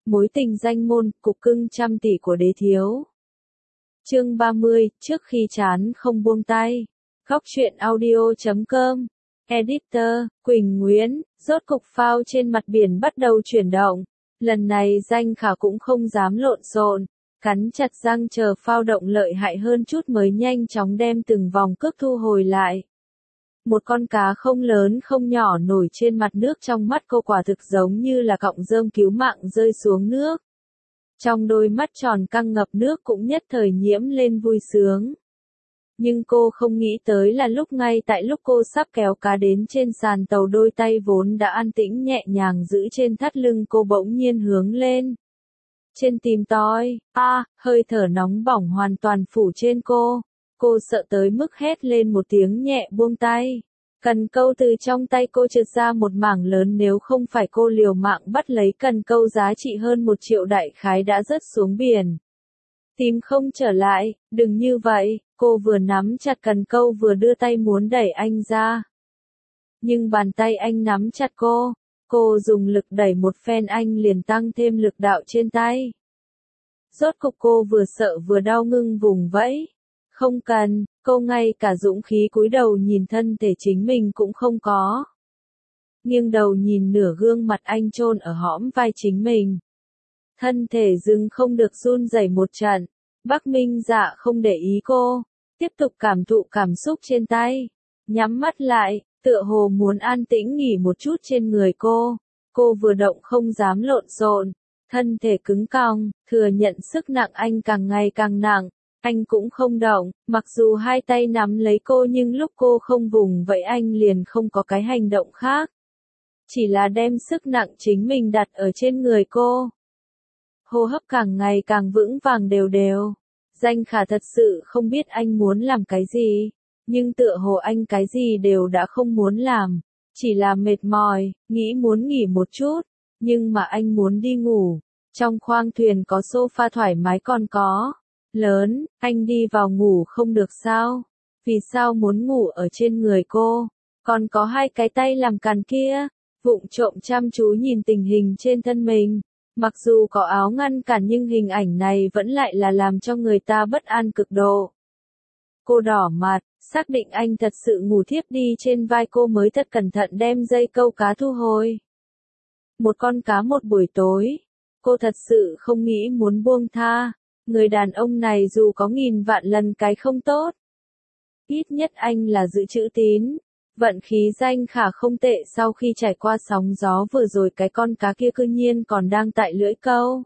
Mối tình danh môn, cục cưng trăm tỷ của đế thiếu. Chương 30, trước khi chán không buông tay. Góc truyện audio.com. Editor, Quỳnh Nguyễn, rốt cục phao trên mặt biển bắt đầu chuyển động. Lần này Danh Khả cũng không dám lộn xộn, cắn chặt răng chờ phao động lợi hại hơn chút mới nhanh chóng đem từng vòng cước thu hồi lại. Một con cá không lớn không nhỏ nổi trên mặt nước, trong mắt cô quả thực giống như là cọng rơm cứu mạng rơi xuống nước. Trong đôi mắt tròn căng ngập nước cũng nhất thời nhiễm lên vui sướng. Nhưng cô không nghĩ tới là ngay tại lúc cô sắp kéo cá đến trên sàn tàu, đôi tay vốn đã an tĩnh nhẹ nhàng giữ trên thắt lưng cô bỗng nhiên hướng lên. Trên tìm tòi, hơi thở nóng bỏng hoàn toàn phủ trên cô. Cô sợ tới mức hét lên một tiếng nhẹ buông tay. Cần câu từ trong tay cô trượt ra một mảng lớn, nếu không phải cô liều mạng bắt lấy cần câu giá trị hơn 1 triệu đại khái đã rớt xuống biển. Tìm không trở lại, đừng như vậy, cô vừa nắm chặt cần câu vừa đưa tay muốn đẩy anh ra. Nhưng bàn tay anh nắm chặt cô dùng lực đẩy một phen anh liền tăng thêm lực đạo trên tay. Rốt cục cô vừa sợ vừa đau ngưng vùng vẫy. Không cần, cô ngay cả dũng khí cúi đầu nhìn thân thể chính mình cũng không có. Nghiêng đầu nhìn nửa gương mặt anh chôn ở hõm vai chính mình. Thân thể dừng không được run rẩy một trận. Bắc Minh Dạ không để ý cô, tiếp tục cảm thụ cảm xúc trên tay. Nhắm mắt lại, tựa hồ muốn an tĩnh nghỉ một chút trên người cô. Cô vừa động không dám lộn xộn, thân thể cứng cong, thừa nhận sức nặng anh càng ngày càng nặng. Anh cũng không động, mặc dù hai tay nắm lấy cô nhưng lúc cô không vùng vẫy anh liền không có cái hành động khác. Chỉ là đem sức nặng chính mình đặt ở trên người cô. Hô hấp càng ngày càng vững vàng đều đều. Danh Khả thật sự không biết anh muốn làm cái gì, nhưng tựa hồ anh cái gì đều đã không muốn làm. Chỉ là mệt mỏi, nghĩ muốn nghỉ một chút, nhưng mà anh muốn đi ngủ. Trong khoang thuyền có sofa thoải mái còn có lớn, anh đi vào ngủ không được sao? Vì sao muốn ngủ ở trên người cô? Còn có hai cái tay làm càn kia, vụng trộm chăm chú nhìn tình hình trên thân mình. Mặc dù có áo ngăn cản nhưng hình ảnh này vẫn lại là làm cho người ta bất an cực độ. Cô đỏ mặt, xác định anh thật sự ngủ thiếp đi trên vai cô mới thật cẩn thận đem dây câu cá thu hồi. Một con cá một buổi tối. Cô thật sự không nghĩ muốn buông tha. Người đàn ông này dù có nghìn vạn lần cái không tốt, ít nhất anh là giữ chữ tín. Vận khí Danh Khả không tệ, sau khi trải qua sóng gió vừa rồi cái con cá kia cư nhiên còn đang tại lưỡi câu.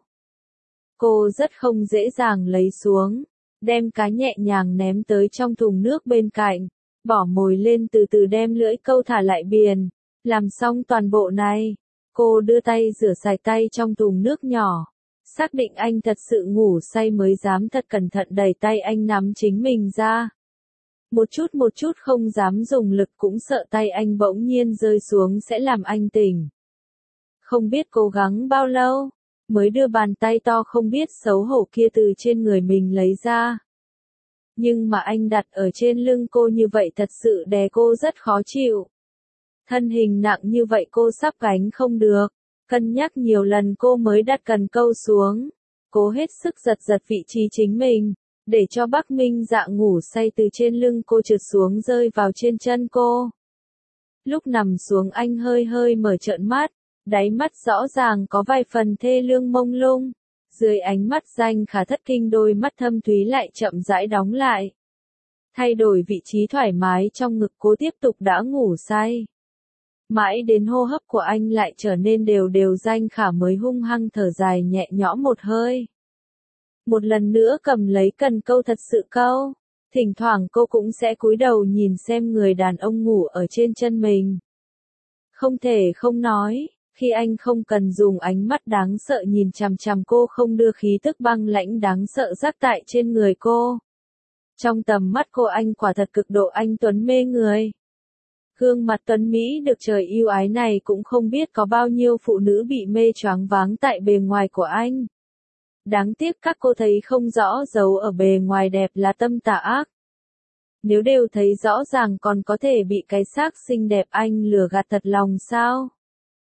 Cô rất không dễ dàng lấy xuống, đem cá nhẹ nhàng ném tới trong thùng nước bên cạnh, bỏ mồi lên từ từ đem lưỡi câu thả lại biển. Làm xong toàn bộ này, cô đưa tay rửa sạch tay trong thùng nước nhỏ. Xác định anh thật sự ngủ say mới dám thật cẩn thận đẩy tay anh nắm chính mình ra. Một chút không dám dùng lực, cũng sợ tay anh bỗng nhiên rơi xuống sẽ làm anh tỉnh. Không biết cố gắng bao lâu, mới đưa bàn tay to không biết xấu hổ kia từ trên người mình lấy ra. Nhưng mà anh đặt ở trên lưng cô như vậy thật sự đè cô rất khó chịu. Thân hình nặng như vậy cô sắp gánh không được. Cân nhắc nhiều lần cô mới đặt cần câu xuống. Cố hết sức giật vị trí chính mình, để cho Bắc Minh Dạ ngủ say từ trên lưng cô trượt xuống rơi vào trên chân cô. Lúc nằm xuống anh hơi mở trợn mắt, đáy mắt rõ ràng có vài phần thê lương mông lung. Dưới ánh mắt Danh Khả thất kinh, đôi mắt thâm thúy lại chậm rãi đóng lại. Thay đổi vị trí thoải mái trong ngực cô tiếp tục đã ngủ say. Mãi đến hô hấp của anh lại trở nên đều Danh Khả mới hung hăng thở dài nhẹ nhõm một hơi. Một lần nữa cầm lấy cần câu thật sự câu. Thỉnh thoảng cô cũng sẽ cúi đầu nhìn xem người đàn ông ngủ ở trên chân mình. Không thể không nói, khi anh không cần dùng ánh mắt đáng sợ nhìn chằm chằm cô, không đưa khí tức băng lãnh đáng sợ rắc tại trên người cô. Trong tầm mắt cô anh quả thật cực độ anh tuấn mê người. Gương mặt tuấn Mỹ được trời yêu ái này cũng không biết có bao nhiêu phụ nữ bị mê choáng váng tại bề ngoài của anh. Đáng tiếc các cô thấy không rõ dấu ở bề ngoài đẹp là tâm tà ác. Nếu đều thấy rõ ràng còn có thể bị cái xác xinh đẹp anh lừa gạt thật lòng sao?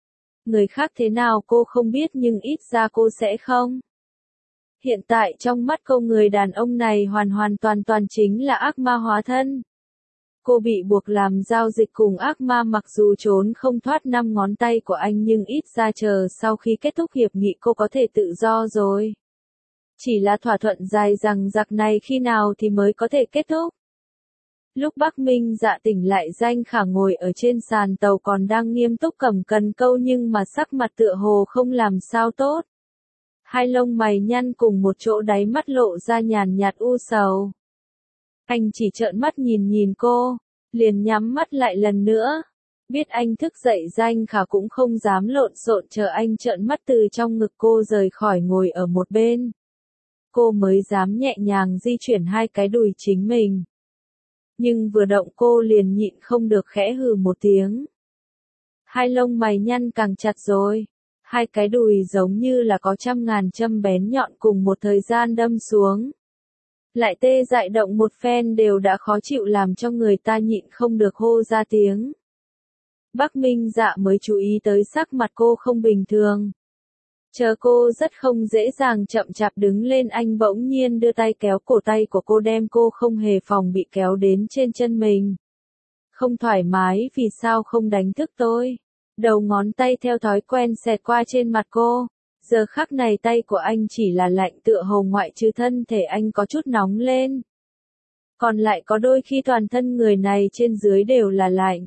Người khác thế nào cô không biết nhưng ít ra cô sẽ không. Hiện tại trong mắt cô người đàn ông này hoàn hoàn toàn toàn chính là ác ma hóa thân. Cô bị buộc làm giao dịch cùng ác ma mặc dù trốn không thoát 5 ngón tay của anh nhưng ít ra chờ sau khi kết thúc hiệp nghị cô có thể tự do rồi. Chỉ là thỏa thuận dài dằng dặc này khi nào thì mới có thể kết thúc. Lúc Bắc Minh Dạ tỉnh lại Danh Khả ngồi ở trên sàn tàu còn đang nghiêm túc cầm cần câu nhưng mà sắc mặt tựa hồ không làm sao tốt. Hai lông mày nhăn cùng một chỗ đáy mắt lộ ra nhàn nhạt u sầu. Anh chỉ trợn mắt nhìn nhìn cô, liền nhắm mắt lại lần nữa. Biết anh thức dậy Danh Khả cũng không dám lộn xộn chờ anh trợn mắt từ trong ngực cô rời khỏi ngồi ở một bên. Cô mới dám nhẹ nhàng di chuyển hai cái đùi chính mình. Nhưng vừa động cô liền nhịn không được khẽ hừ một tiếng. Hai lông mày nhăn càng chặt rồi. Hai cái đùi giống như là có trăm ngàn châm bén nhọn cùng một thời gian đâm xuống. Lại tê dại động một phen đều đã khó chịu làm cho người ta nhịn không được hô ra tiếng. Bắc Minh Dạ mới chú ý tới sắc mặt cô không bình thường. Chờ cô rất không dễ dàng chậm chạp đứng lên anh bỗng nhiên đưa tay kéo cổ tay của cô đem cô không hề phòng bị kéo đến trên chân mình. Không thoải mái vì sao không đánh thức tôi. Đầu ngón tay theo thói quen xẹt qua trên mặt cô. Giờ khắc này tay của anh chỉ là lạnh tựa hồ ngoại trừ thân thể anh có chút nóng lên. Còn lại có đôi khi toàn thân người này trên dưới đều là lạnh.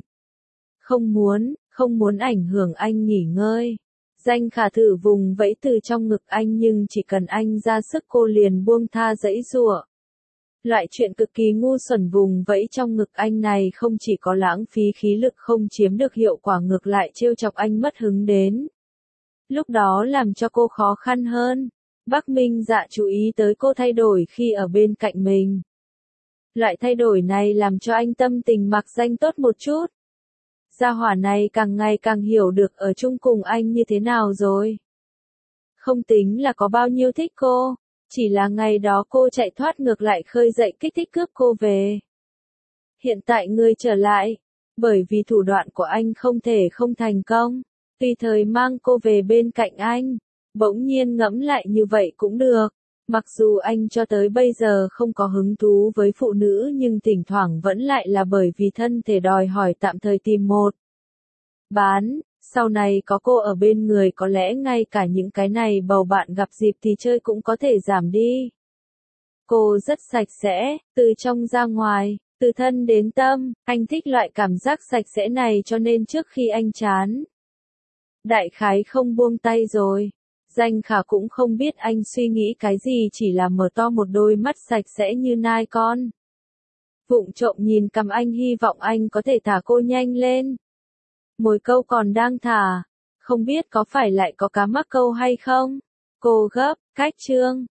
Không muốn ảnh hưởng anh nghỉ ngơi. Danh Khả thử vùng vẫy từ trong ngực anh nhưng chỉ cần anh ra sức cô liền buông tha giãy giụa. Loại chuyện cực kỳ ngu xuẩn vùng vẫy trong ngực anh này không chỉ có lãng phí khí lực không chiếm được hiệu quả ngược lại trêu chọc anh mất hứng đến. Lúc đó làm cho cô khó khăn hơn. Bắc Minh Dạ chú ý tới cô thay đổi khi ở bên cạnh mình. Loại thay đổi này làm cho anh tâm tình mặc Danh tốt một chút. Gia hỏa này càng ngày càng hiểu được ở chung cùng anh như thế nào rồi. Không tính là có bao nhiêu thích cô, chỉ là ngày đó cô chạy thoát ngược lại khơi dậy kích thích cướp cô về. Hiện tại ngươi trở lại, bởi vì thủ đoạn của anh không thể không thành công, tùy thời mang cô về bên cạnh anh, bỗng nhiên ngẫm lại như vậy cũng được. Mặc dù anh cho tới bây giờ không có hứng thú với phụ nữ nhưng thỉnh thoảng vẫn lại là bởi vì thân thể đòi hỏi tạm thời tìm một bán, sau này có cô ở bên người có lẽ ngay cả những cái này bầu bạn gặp dịp thì chơi cũng có thể giảm đi. Cô rất sạch sẽ, từ trong ra ngoài, từ thân đến tâm, anh thích loại cảm giác sạch sẽ này cho nên trước khi anh chán. Đại khái không buông tay rồi. Danh Khả cũng không biết anh suy nghĩ cái gì chỉ là mở to một đôi mắt sạch sẽ như nai con. Vụng trộm nhìn cằm anh hy vọng anh có thể thả cô nhanh lên. Mồi câu còn đang thả, không biết có phải lại có cá mắc câu hay không? Cô gấp, cách chương.